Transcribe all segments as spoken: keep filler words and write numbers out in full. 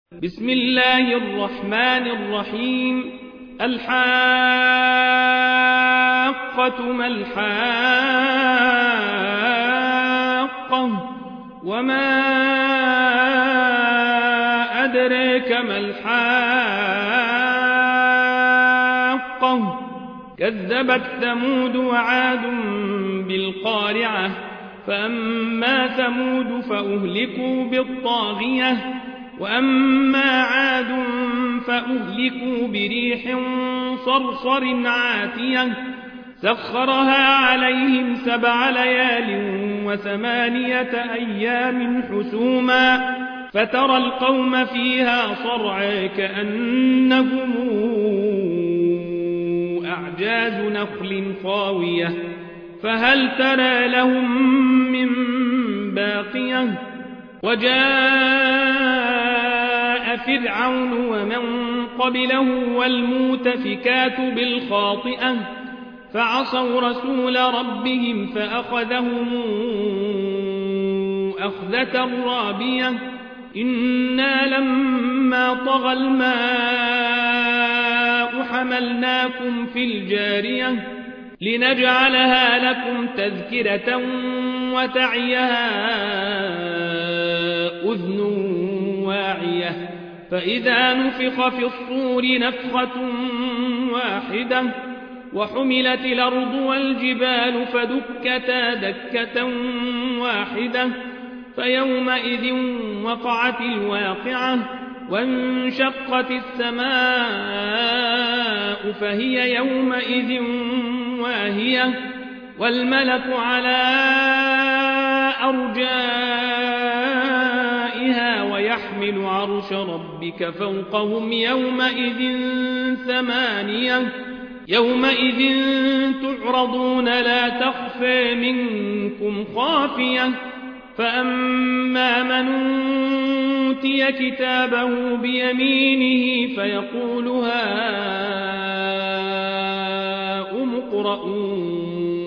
بسم الله الرحمن الرحيم. الحاقة ما الحاقة وما أدريك ما الحاقة كذبت ثمود وعاد بالقارعة فأما ثمود فأهلكوا بالطاغية وأما عاد فأهلكوا بريح صرصر عاتية سخرها عليهم سبع ليال وثمانية أيام حسوما فترى القوم فيها صرعى كأنهم أعجاز نخل خاوية فهل ترى لهم من باقية وجاء فرعون ومن قبله والمؤتفكات بالخاطئة فعصوا رسول ربهم فأخذهم أخذة رابية إنا لما طغى الماء حملناكم في الجارية لنجعلها لكم تذكرة وتعيها أذن واعية فإذا نفخ في الصور نفخة واحدة وحملت الأرض والجبال فدكتا دكة واحدة فيومئذ وقعت الواقعة وانشقت السماء فهي يومئذ واهية والملك على أرجائها ويحمل عرش ربك فوقهم يومئذ ثمانية يومئذ تعرضون لا تخفى منكم خافية فأما من أوتي كتابه بيمينه فيقول هاؤم اقرءوا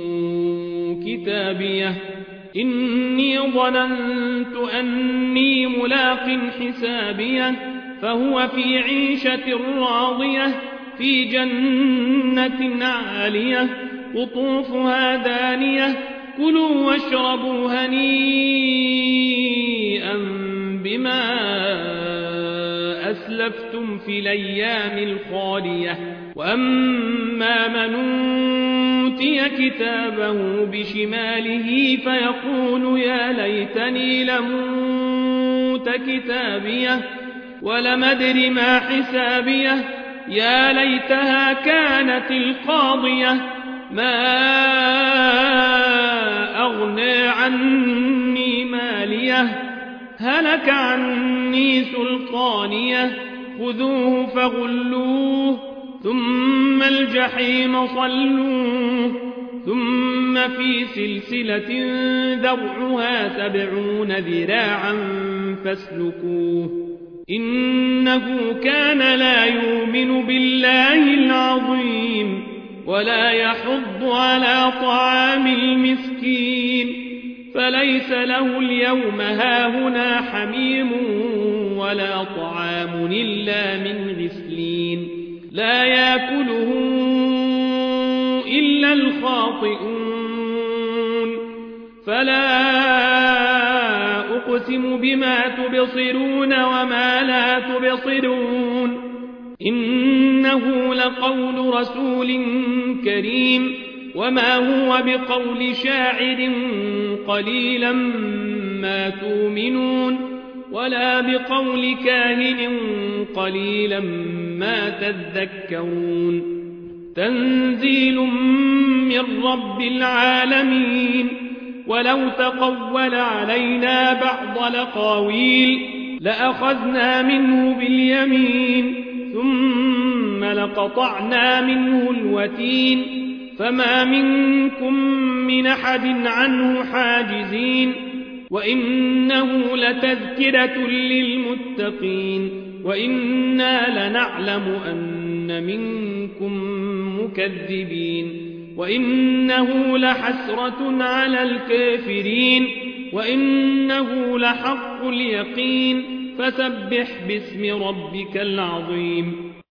كتابيه إني ظننت أني ملاق حسابيه فهو في عيشة راضية في جنة عالية قطوفها دانية كلوا واشربوا هنيئا بما أسلفتم في الأيام الخالية وأما من أوتي كتابه بشماله فيقول يا ليتني لموت كتابيه ولم أدر ما حسابيه يا ليتها كانت القاضية ما أغنى عني ماليه هلك عني سلطانيه خذوه فغلوه ثم الجحيم صلوه ثم في سلسلة ذرعها سبعون ذراعا فاسلكوه إنه كان لا يؤمن بالله العظيم ولا يحض على طعام المسكين فليس له اليوم هاهنا حميم ولا طعام إلا من غسلين لا يأكله إلا الخاطئون فلا أقسم بما تبصرون وما لا تبصرون إنه لقول رسول كريم وما هو بقول شاعر قليلا ما تؤمنون ولا بقول كاهن قليلا ما تذكرون تنزيل من رب العالمين ولو تقول علينا بعض الأقاويل لأخذنا منه باليمين ثم لقطعنا منه الوتين فما منكم من أحد عنه حاجزين وإنه لتذكرة للمتقين وإنا لنعلم أن منكم مكذبين وإنه لحسرة على الكافرين وإنه لحق اليقين فسبح باسم ربك العظيم